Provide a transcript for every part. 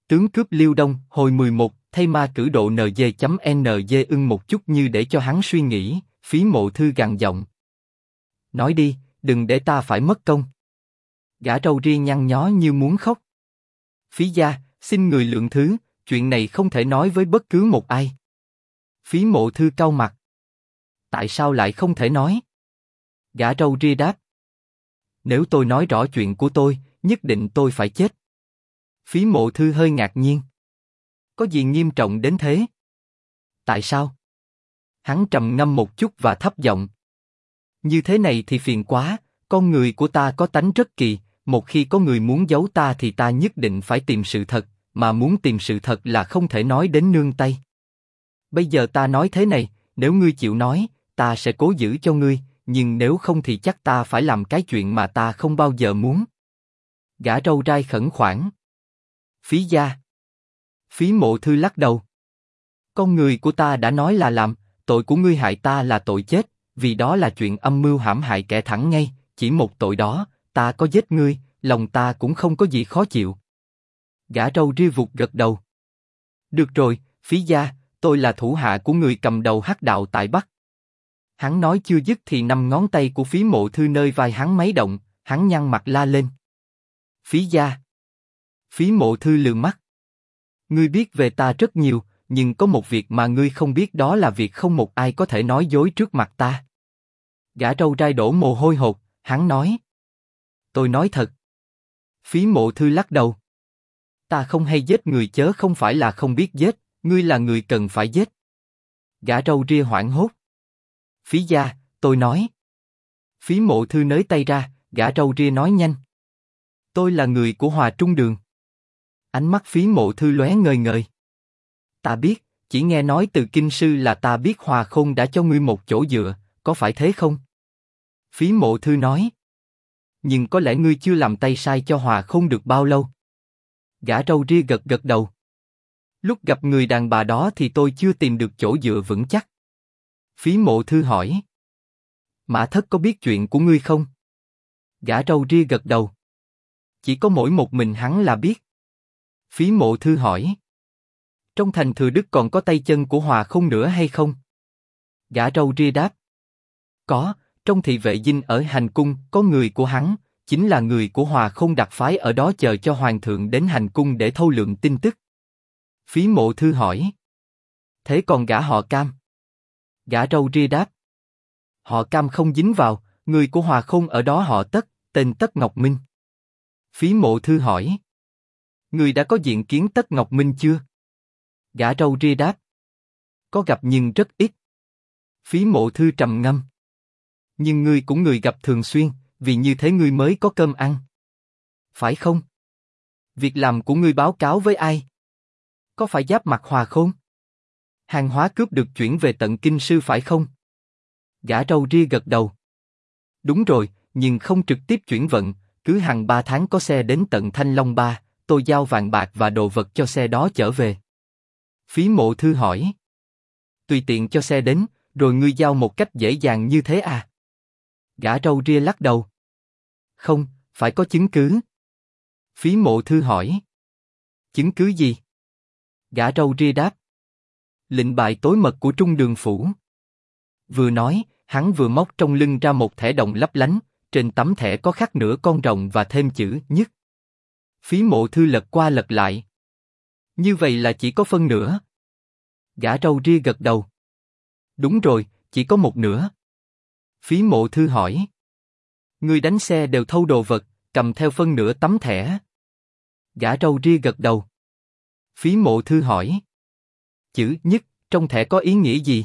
Tướng cướp Liêu Đông, hồi 11, thay ma cử độ NG.NG ưng một chút như để cho hắn suy nghĩ, Phí Mộ Thư gằn giọng. Nói đi, đừng để ta phải mất công. Gã râu ria nhăn nhó như muốn khóc. Phí gia, xin người lượng thứ, chuyện này không thể nói với bất cứ một ai. Phí Mộ Thư cau mặt. Tại sao lại không thể nói? Gã râu ria đáp. Nếu tôi nói rõ chuyện của tôi, nhất định tôi phải chết. Phí Mộ Thư hơi ngạc nhiên. Có gì nghiêm trọng đến thế? Tại sao? Hắn trầm ngâm một chút và thấp giọng. Như thế này thì phiền quá, con người của ta có tánh rất kỳ, một khi có người muốn giấu ta thì ta nhất định phải tìm sự thật, mà muốn tìm sự thật là không thể nói đến nương tay. Bây giờ ta nói thế này, nếu ngươi chịu nói, ta sẽ cố giữ cho ngươi, nhưng nếu không thì chắc ta phải làm cái chuyện mà ta không bao giờ muốn. Gã râu rai khẩn khoản. Phí gia. Phí Mộ Thư lắc đầu. Con người của ta đã nói là làm, tội của ngươi hại ta là tội chết, vì đó là chuyện âm mưu hãm hại kẻ thẳng ngay, chỉ một tội đó, ta có giết ngươi, lòng ta cũng không có gì khó chịu. Gã râu ria vụt gật đầu. Được rồi, Phí gia, tôi là thủ hạ của người cầm đầu Hắc đạo tại Bắc. Hắn nói chưa dứt thì 5 ngón tay của Phí Mộ Thư nơi vai hắn máy động, hắn nhăn mặt la lên. Phí gia. Phí Mộ Thư lườm mắt. Ngươi biết về ta rất nhiều, nhưng có một việc mà ngươi không biết, đó là việc không một ai có thể nói dối trước mặt ta. Gã râu rai đổ mồ hôi hột, hắn nói. Tôi nói thật. Phí Mộ Thư lắc đầu. Ta không hay giết người, chớ không phải là không biết giết, ngươi là người cần phải giết. Gã râu ria hoảng hốt. Phí gia, tôi nói. Phí Mộ Thư nới tay ra, gã râu ria nói nhanh. Tôi là người của Hòa Trung Đường. Ánh mắt Phí Mộ Thư lóe ngời ngời. Ta biết, chỉ nghe nói từ kinh sư là ta biết Hòa Khôn đã cho ngươi một chỗ dựa, có phải thế không? Phí Mộ Thư nói. Nhưng có lẽ ngươi chưa làm tay sai cho Hòa Khôn được bao lâu. Gã râu ria gật gật đầu. Lúc gặp người đàn bà đó thì tôi chưa tìm được chỗ dựa vững chắc. Phí Mộ Thư hỏi. Mã Thất có biết chuyện của ngươi không? Gã râu ria gật đầu. Chỉ có mỗi một mình hắn là biết. Phí Mộ Thư hỏi. Trong thành Thừa Đức còn có tay chân của Hòa Khôn nữa hay không? Gã râu ria đáp. Có, trong thị vệ dinh ở hành cung có người của hắn, chính là người của Hòa Khôn đặc phái ở đó chờ cho hoàng thượng đến hành cung để thâu lượm tin tức. Phí Mộ Thư hỏi. Thế còn gã họ Cam? Gã râu ria đáp. Họ Cam không dính vào, người của Hòa Khôn ở đó họ Tất, tên Tất Ngọc Minh. Phí Mộ Thư hỏi. Người đã có diện kiến Tất Ngọc Minh chưa? Gã râu ria đáp. Có gặp nhưng rất ít. Phí Mộ Thư trầm ngâm. Nhưng ngươi cũng người gặp thường xuyên, vì như thế ngươi mới có cơm ăn. Phải không? Việc làm của ngươi báo cáo với ai? Có phải giáp mặt Hòa Khôn? Hàng hóa cướp được chuyển về tận kinh sư phải không? Gã râu ria gật đầu. Đúng rồi, nhưng không trực tiếp chuyển vận, cứ hàng 3 tháng có xe đến tận Thanh Long Ba, tôi giao vàng bạc và đồ vật cho xe đó chở về. Phí Mộ Thư hỏi. Tùy tiện cho xe đến, rồi ngươi giao một cách dễ dàng như thế à? Gã râu ria lắc đầu. Không, phải có chứng cứ. Phí Mộ Thư hỏi. Chứng cứ gì? Gã râu ria đáp. Lệnh bài tối mật của Trung Đường Phủ. Vừa nói, hắn vừa móc trong lưng ra một thẻ đồng lấp lánh, trên tấm thẻ có khắc nửa con rồng và thêm chữ nhất. Phí Mộ Thư lật qua lật lại. Như vậy là chỉ có phân nửa. Gã râu ria gật đầu. Đúng rồi, chỉ có một nửa. Phí Mộ Thư hỏi. Người đánh xe đều thâu đồ vật, cầm theo phân nửa tấm thẻ. Gã râu ria gật đầu. Phí Mộ Thư hỏi. Chữ nhất trong thẻ có ý nghĩa gì?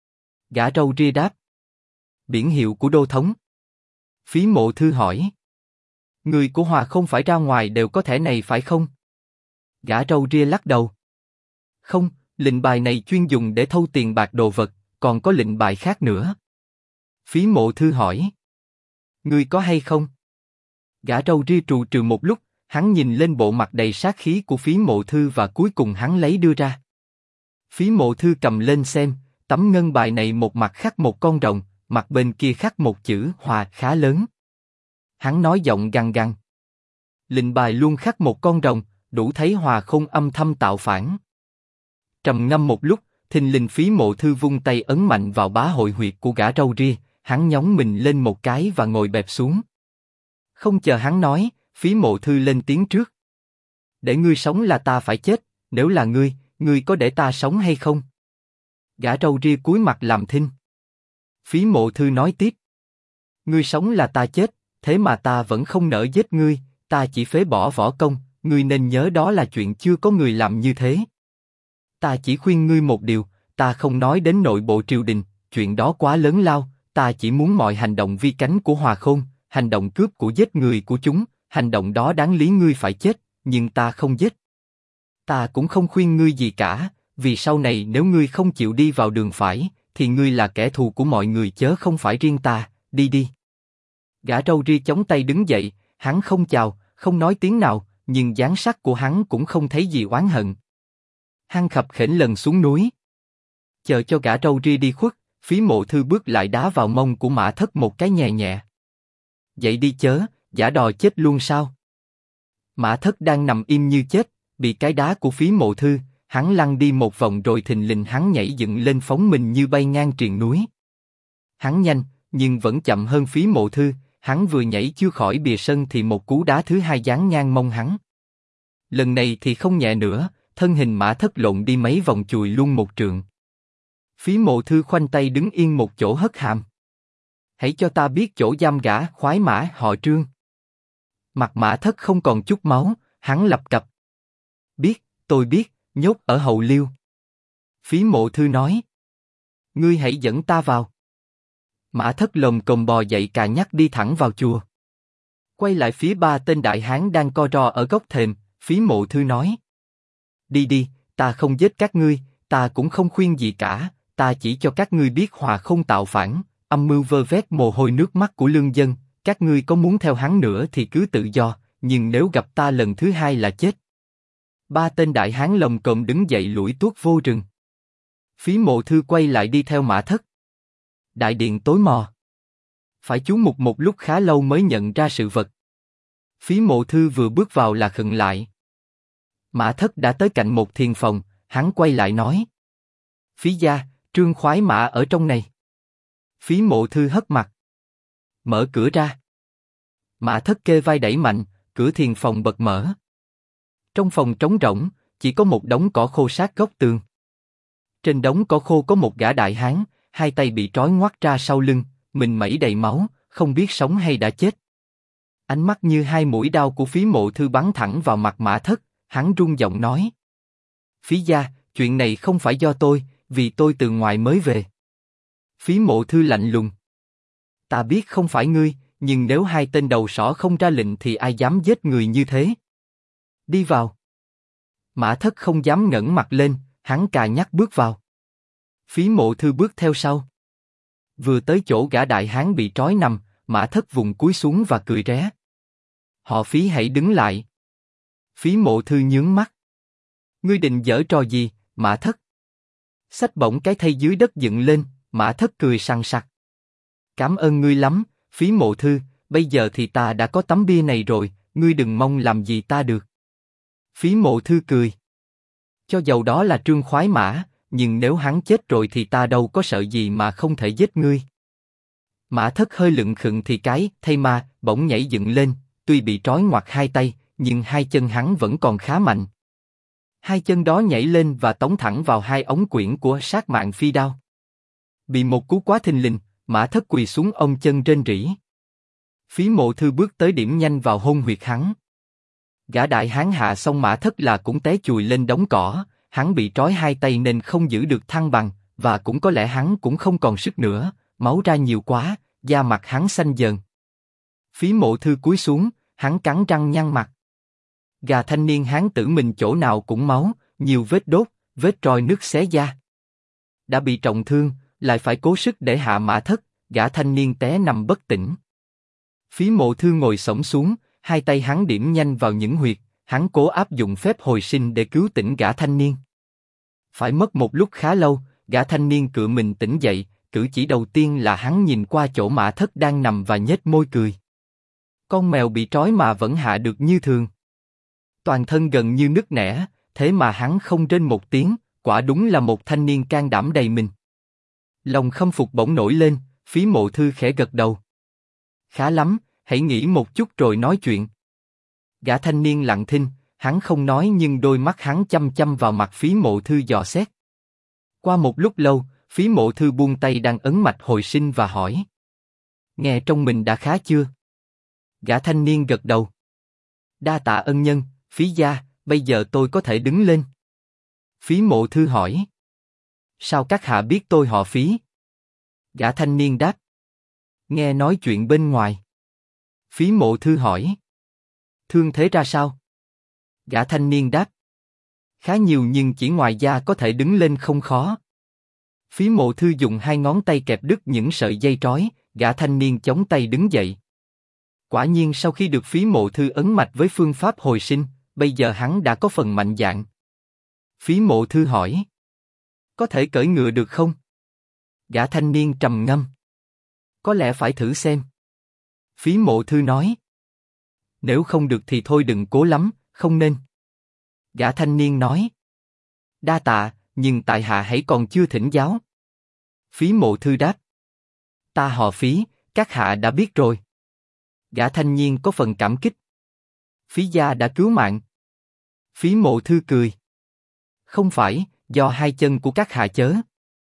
Gã râu ria đáp. Biển hiệu của đô thống. Phí Mộ Thư hỏi. Người của Hòa không phải ra ngoài đều có thẻ này phải không? Gã râu ria lắc đầu. Không, lệnh bài này chuyên dùng để thâu tiền bạc đồ vật, còn có lệnh bài khác nữa. Phí Mộ Thư hỏi. Người có hay không? Gã râu ria trù trừ một lúc, hắn nhìn lên bộ mặt đầy sát khí của Phí Mộ Thư và cuối cùng hắn lấy đưa ra. Phí Mộ Thư cầm lên xem, tấm ngân bài này một mặt khắc một con rồng, mặt bên kia khắc một chữ Hòa khá lớn. Hắn nói giọng gằn gằn. Lệnh bài luôn khắc một con rồng, đủ thấy Hòa Khôn âm thầm tạo phản. Trầm ngâm một lúc, thình lình Phí Mộ Thư vung tay ấn mạnh vào bá hội huyệt của gã râu ria, hắn nhóng mình lên một cái và ngồi bẹp xuống. Không chờ hắn nói, Phí Mộ Thư lên tiếng trước. Để ngươi sống là ta phải chết, nếu là ngươi có để ta sống hay không? Gã râu ria cúi mặt làm thinh. Phí Mộ Thư nói tiếp. Ngươi sống là ta chết, thế mà ta vẫn không nỡ giết ngươi, ta chỉ phế bỏ võ công, ngươi nên nhớ đó là chuyện chưa có người làm như thế. Ta chỉ khuyên ngươi một điều, ta không nói đến nội bộ triều đình, chuyện đó quá lớn lao, ta chỉ muốn mọi hành động vi cánh của Hòa Khôn, hành động cướp của giết người của chúng, hành động đó đáng lý ngươi phải chết, nhưng ta không giết. Ta cũng không khuyên ngươi gì cả, vì sau này nếu ngươi không chịu đi vào đường phải, thì ngươi là kẻ thù của mọi người chớ không phải riêng ta, đi đi. Gã râu ria chống tay đứng dậy, hắn không chào, không nói tiếng nào, nhưng dáng sắc của hắn cũng không thấy gì oán hận. Hắn khập khểnh lần xuống núi. Chờ cho gã râu ria đi khuất, Phí Mộ Thư bước lại đá vào mông của Mã Thất một cái nhẹ nhẹ. Dậy đi chớ, giả đò chết luôn sao? Mã Thất đang nằm im như chết, bị cái đá của Phí Mộ Thư, hắn lăn đi một vòng rồi thình lình hắn nhảy dựng lên phóng mình như bay ngang triền núi. Hắn nhanh, nhưng vẫn chậm hơn Phí Mộ Thư, hắn vừa nhảy chưa khỏi bìa sân thì một cú đá thứ hai giáng ngang mông hắn. Lần này thì không nhẹ nữa, thân hình Mã Thất lộn đi mấy vòng chùi luôn một trượng. Phí Mộ Thư khoanh tay đứng yên một chỗ hất hàm. Hãy cho ta biết chỗ giam gã khoái mã họ Trương. Mặt Mã Thất không còn chút máu, hắn lập cập. Biết, tôi biết, nhốt ở hậu liêu. Phí Mộ Thư nói. Ngươi hãy dẫn ta vào. Mã Thất lồm cồm bò dậy cà nhắc đi thẳng vào chùa. Quay lại phía ba tên đại hán đang co ro ở góc thềm, Phí Mộ Thư nói. Đi đi, ta không giết các ngươi, ta cũng không khuyên gì cả, ta chỉ cho các ngươi biết Hòa Khôn tạo phản, âm mưu vơ vét mồ hôi nước mắt của lương dân, các ngươi có muốn theo hắn nữa thì cứ tự do, nhưng nếu gặp ta lần thứ hai là chết. Ba tên đại hán lồm cồm đứng dậy lủi tuốt vô rừng. Phí Mộ Thư quay lại đi theo Mã Thất. Đại điện tối mò. Phải chú mục một lúc khá lâu mới nhận ra sự vật. Phí Mộ Thư vừa bước vào là khựng lại. Mã Thất đã tới cạnh một thiền phòng, hắn quay lại nói. Phí gia, Trương khoái mã ở trong này. Phí Mộ Thư hất mặt. Mở cửa ra. Mã Thất kê vai đẩy mạnh, cửa thiền phòng bật mở. Trong phòng trống rỗng, chỉ có một đống cỏ khô sát góc tường. Trên đống cỏ khô có một gã đại hán, hai tay bị trói ngoắt ra sau lưng, mình mẩy đầy máu, không biết sống hay đã chết. Ánh mắt như hai mũi đao của Phí Mộ Thư bắn thẳng vào mặt Mã Thất, hắn run giọng nói. Phí gia, chuyện này không phải do tôi, vì tôi từ ngoài mới về. Phí Mộ Thư lạnh lùng. Ta biết không phải ngươi, nhưng nếu hai tên đầu sỏ không ra lệnh thì ai dám giết người như thế? Đi vào. Mã Thất không dám ngẩng mặt lên, hắn cà nhắc bước vào. Phí Mộ Thư bước theo sau. Vừa tới chỗ gã đại hán bị trói nằm, Mã Thất vùng cúi xuống và cười ré. Họ Phí hãy đứng lại. Phí Mộ Thư nhướng mắt. Ngươi định giở trò gì, Mã Thất? Xách bổng cái thây dưới đất dựng lên, Mã Thất cười sằng sặc. Cảm ơn ngươi lắm, Phí Mộ Thư, bây giờ thì ta đã có tấm bia này rồi, ngươi đừng mong làm gì ta được. Phí Mộ Thư cười. Cho dầu đó là Trương khoái mã, nhưng nếu hắn chết rồi thì ta đâu có sợ gì mà không thể giết ngươi. Mã Thất hơi lựng khựng thì cái thây ma bỗng nhảy dựng lên, tuy bị trói ngoặt hai tay, nhưng hai chân hắn vẫn còn khá mạnh. Hai chân đó nhảy lên và tống thẳng vào hai ống quyển của sát mạng phi đao. Bị một cú quá thình lình, Mã Thất quỳ xuống ôm chân rên rỉ. Phí Mộ Thư bước tới điểm nhanh vào hôn huyệt hắn. Gã đại hán hạ xong Mã Thất là cũng té chùi lên đống cỏ, hắn bị trói hai tay nên không giữ được thăng bằng, và cũng có lẽ hắn cũng không còn sức nữa, máu ra nhiều quá, da mặt hắn xanh dần. Phí Mộ Thư cúi xuống, hắn cắn răng nhăn mặt. Gà thanh niên hán tử mình chỗ nào cũng máu, nhiều vết đốt, vết roi nước xé da. Đã bị trọng thương, lại phải cố sức để hạ Mã Thất, gã thanh niên té nằm bất tỉnh. Phí Mộ Thư ngồi xổm xuống, hai tay hắn điểm nhanh vào những huyệt, hắn cố áp dụng phép hồi sinh để cứu tỉnh gã thanh niên. Phải mất một lúc khá lâu, gã thanh niên cựa mình tỉnh dậy, cử chỉ đầu tiên là hắn nhìn qua chỗ Mã Thất đang nằm và nhếch môi cười. Con mèo bị trói mà vẫn hạ được như thường. toàn thân gần như nứt nẻ, thế mà hắn không rên một tiếng, quả đúng là một thanh niên can đảm đầy mình. Lòng khâm phục bỗng nổi lên, Phí Mộ Thư khẽ gật đầu. Khá lắm, hãy nghĩ một chút rồi nói chuyện. Gã thanh niên lặng thinh, hắn không nói nhưng đôi mắt hắn chăm chăm vào mặt Phí Mộ Thư dò xét. Qua một lúc lâu, Phí Mộ Thư buông tay đang ấn mạch hồi sinh và hỏi. Nghe trong mình đã khá chưa? Gã thanh niên gật đầu. Đa tạ ân nhân, Phí gia, bây giờ tôi có thể đứng lên. Phí Mộ Thư hỏi. Sao các hạ biết tôi họ Phí? Gã thanh niên đáp. Nghe nói chuyện bên ngoài. Phí Mộ Thư hỏi. Thương thế ra sao? Gã thanh niên đáp. Khá nhiều nhưng chỉ ngoài da có thể đứng lên không khó. Phí Mộ Thư dùng hai ngón tay kẹp đứt những sợi dây trói, gã thanh niên chống tay đứng dậy. Quả nhiên sau khi được Phí Mộ Thư ấn mạch với phương pháp hồi sinh, bây giờ hắn đã có phần mạnh dạn. Phí Mộ Thư hỏi. Có thể cưỡi ngựa được không? Gã thanh niên trầm ngâm. Có lẽ phải thử xem. Phí Mộ Thư nói. Nếu không được thì thôi đừng cố lắm, không nên. Gã thanh niên nói. Đa tạ, nhưng tại hạ hãy còn chưa thỉnh giáo. Phí Mộ Thư đáp. Ta họ Phí, các hạ đã biết rồi. Gã thanh niên có phần cảm kích. Phí gia đã cứu mạng. Phí Mộ Thư cười. Không phải, do hai chân của các hạ chớ.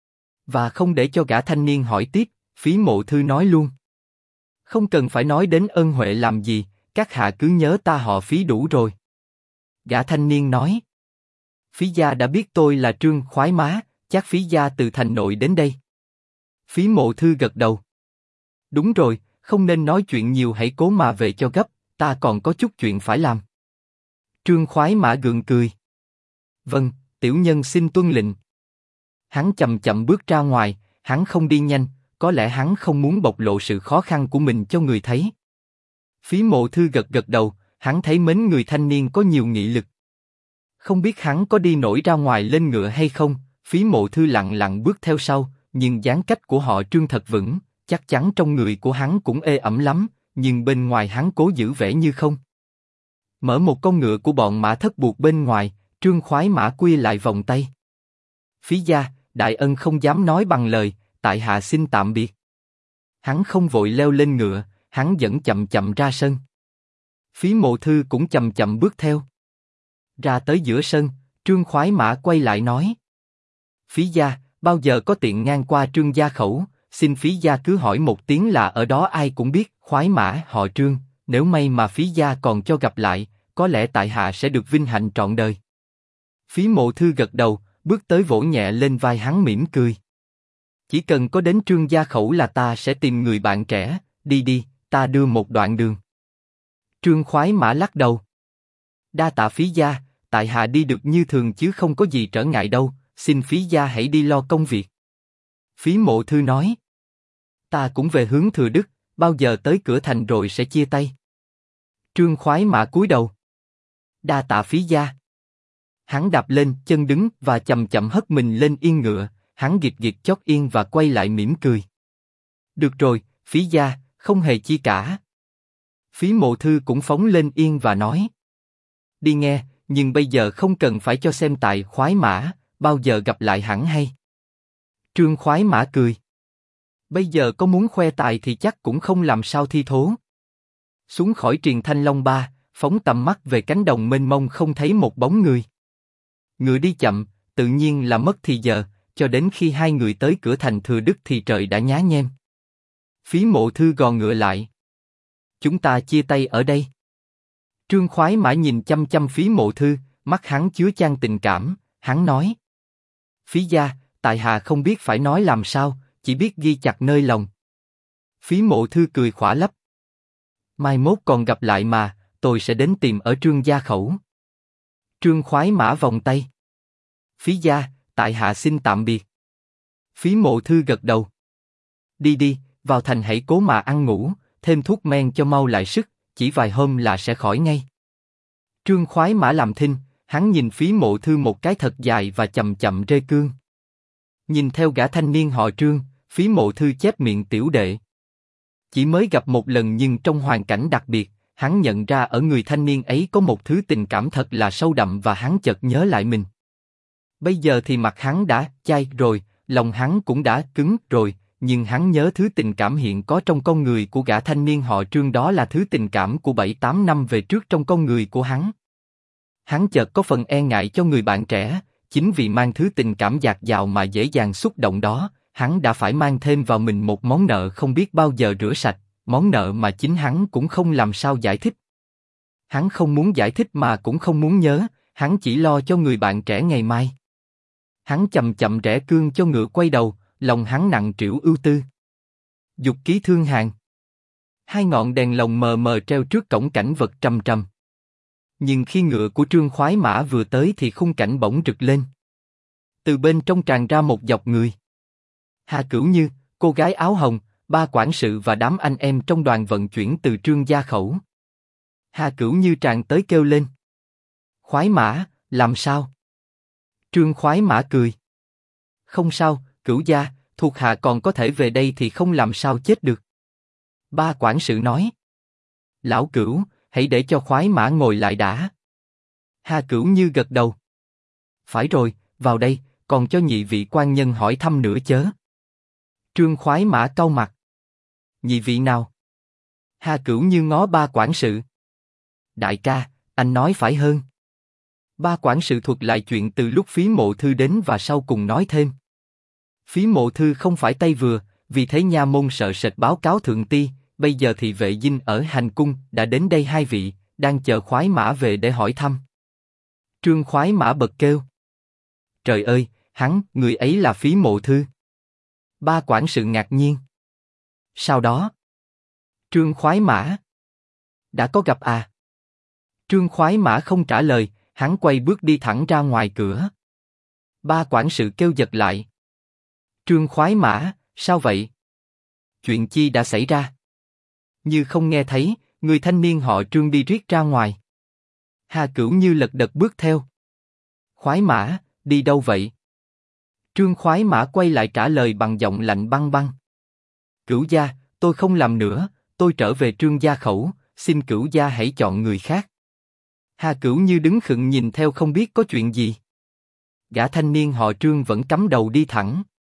Và không để cho gã thanh niên hỏi tiếp, Phí Mộ Thư nói luôn. Không cần phải nói đến ân huệ làm gì, các hạ cứ nhớ ta họ Phí đủ rồi. Gã thanh niên nói. Phí gia đã biết tôi là Trương Khoái Má, chắc Phí gia từ thành nội đến đây. Phí Mộ Thư gật đầu. Đúng rồi, không nên nói chuyện nhiều, hãy cố mà về cho gấp, ta còn có chút chuyện phải làm. Trương Khoái Mã gượng cười. Vâng, tiểu nhân xin tuân lệnh. Hắn chậm chậm bước ra ngoài, hắn không đi nhanh, có lẽ hắn không muốn bộc lộ sự khó khăn của mình cho người thấy. Phí Mộ Thư gật gật đầu, hắn thấy mến người thanh niên có nhiều nghị lực. Không biết hắn có đi nổi ra ngoài lên ngựa hay không, Phí Mộ Thư lặng lặng bước theo sau, nhưng dáng cách của họ Trương thật vững, chắc chắn trong người của hắn cũng ê ẩm lắm, nhưng bên ngoài hắn cố giữ vẻ như không. Mở một con ngựa của bọn Mã Thất buộc bên ngoài, Trương Khoái Mã quy lại vòng tay. Phí gia, đại ân không dám nói bằng lời, tại hạ xin tạm biệt. Hắn không vội leo lên ngựa, hắn vẫn chậm chậm ra sân. Phí Mộ Thư cũng chậm chậm bước theo. Ra tới giữa sân, Trương Khoái Mã quay lại nói. Phí gia, bao giờ có tiện ngang qua Trương gia khẩu, xin Phí gia cứ hỏi một tiếng là ở đó ai cũng biết. Khoái Mã họ Trương, nếu may mà Phí gia còn cho gặp lại, có lẽ tại hạ sẽ được vinh hạnh trọn đời. Phí Mộ Thư gật đầu, bước tới vỗ nhẹ lên vai hắn mỉm cười. Chỉ cần có đến Trương gia khẩu là ta sẽ tìm người bạn trẻ, đi đi, ta đưa một đoạn đường. Trương Khoái Mã lắc đầu. Đa tạ Phí gia, tại hạ đi được như thường chứ không có gì trở ngại đâu, xin Phí gia hãy đi lo công việc. Phí Mộ Thư nói. Ta cũng về hướng Thừa Đức, bao giờ tới cửa thành rồi sẽ chia tay. Trương Khoái Mã cúi đầu. Đa tạ Phí gia. Hắn đạp lên chân đứng và chậm chậm hất mình lên yên ngựa, hắn gịt gịt chót yên và quay lại mỉm cười. Được rồi, Phí gia, không hề chi cả. Phí Mộ Thư cũng phóng lên yên và nói. Đi nghe, nhưng bây giờ không cần phải cho xem tài Khoái Mã, bao giờ gặp lại hẳn hay. Trương Khoái Mã cười. Bây giờ có muốn khoe tài thì chắc cũng không làm sao thi thố. Xuống khỏi triền Thanh Long Ba, phóng tầm mắt về cánh đồng mênh mông không thấy một bóng người. Ngựa đi chậm, tự nhiên là mất thì giờ, cho đến khi hai người tới cửa thành Thừa Đức thì trời đã nhá nhem. Phí Mộ Thư gò ngựa lại. Chúng ta chia tay ở đây. Trương Khoái Mã nhìn chăm chăm Phí Mộ Thư, mắt hắn chứa chan tình cảm, hắn nói. Phí gia, tại hạ không biết phải nói làm sao, chỉ biết ghi chặt nơi lòng. Phí Mộ Thư cười khỏa lấp. Mai mốt còn gặp lại mà, tôi sẽ đến tìm ở Trương gia khẩu. Trương Khoái Mã vòng tay. Phí gia, tại hạ xin tạm biệt. Phí Mộ Thư gật đầu. Đi đi, vào thành hãy cố mà ăn ngủ, thêm thuốc men cho mau lại sức, chỉ vài hôm là sẽ khỏi ngay. Trương Khoái Mã làm thinh, hắn nhìn Phí Mộ Thư một cái thật dài và chậm chậm rê cương. Nhìn theo gã thanh niên họ Trương, Phí Mộ Thư chép miệng tiểu đệ. Chỉ mới gặp một lần nhưng trong hoàn cảnh đặc biệt, Hắn nhận ra ở người thanh niên ấy có một thứ tình cảm thật là sâu đậm và hắn chợt nhớ lại mình. Bây giờ thì mặt hắn đã chai rồi, lòng hắn cũng đã cứng rồi, nhưng hắn nhớ thứ tình cảm hiện có trong con người của gã thanh niên họ Trương, đó là thứ tình cảm của 7-8 năm về trước trong con người của hắn. Hắn chợt có phần e ngại cho người bạn trẻ, chính vì mang thứ tình cảm dạt dào mà dễ dàng xúc động đó, hắn đã phải mang thêm vào mình một món nợ không biết bao giờ rửa sạch, món nợ mà chính hắn cũng không làm sao giải thích. Hắn không muốn giải thích mà cũng không muốn nhớ, hắn chỉ lo cho người bạn trẻ ngày mai. Hắn chậm chậm rẽ cương cho ngựa quay đầu, lòng hắn nặng trĩu ưu tư. Dục ký thương hàng. 2 ngọn đèn lồng mờ mờ treo trước cổng cảnh vật trầm trầm. Nhưng khi ngựa của Trương Khoái Mã vừa tới thì khung cảnh bỗng rực lên. Từ bên trong tràn ra một dòng người. Hà Cửu Như, cô gái áo hồng, 3 quản sự và đám anh em trong đoàn vận chuyển từ Trương gia khẩu. Hà Cửu Như tràn tới kêu lên. Khoái Mã, làm sao? Trương Khoái Mã cười. Không sao, Cửu gia, thuộc hạ còn có thể về đây thì không làm sao chết được. 3 quản sự nói. Lão Cửu, hãy để cho Khoái Mã ngồi lại đã. Hà Cửu Như gật đầu. Phải rồi, vào đây, còn cho nhị vị quan nhân hỏi thăm nữa chớ. Trương Khoái Mã cau mặt. Nhị vị nào? Hà Cửu Như ngó 3 quản sự. Đại ca, anh nói phải hơn. 3 quản sự thuật lại chuyện từ lúc Phí Mộ Thư đến và sau cùng nói thêm. Phí Mộ Thư không phải tay vừa, vì thế nha môn sợ sệt báo cáo thượng ti, bây giờ thì vệ dinh ở hành cung đã đến đây 2 vị, đang chờ Khoái Mã về để hỏi thăm. Trương Khoái Mã bật kêu. Trời ơi, người ấy là Phí Mộ Thư. 3 quản sự ngạc nhiên. Sau đó, Trương Khoái Mã đã có gặp à? Trương Khoái Mã không trả lời, hắn quay bước đi thẳng ra ngoài cửa. 3 quản sự kêu giật lại. Trương Khoái Mã, sao vậy? Chuyện chi đã xảy ra? Như không nghe thấy, người thanh niên họ Trương đi riết ra ngoài. Hà Cửu Như lật đật bước theo. Khoái Mã, đi đâu vậy? Trương Khoái Mã quay lại trả lời bằng giọng lạnh băng băng. Cửu gia, tôi không làm nữa, tôi trở về Trương gia khẩu, xin Cửu gia hãy chọn người khác. Hà Cửu Như đứng khựng nhìn theo không biết có chuyện gì. Gã thanh niên họ Trương vẫn cắm đầu đi thẳng.